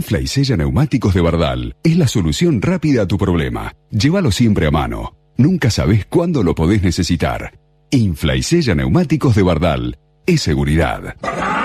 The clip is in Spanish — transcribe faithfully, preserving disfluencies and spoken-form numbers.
Infla y Sella Neumáticos de Bardal es la solución rápida a tu problema. Llévalo siempre a mano. Nunca sabés cuándo lo podés necesitar. Infla y Sella Neumáticos de Bardal es seguridad.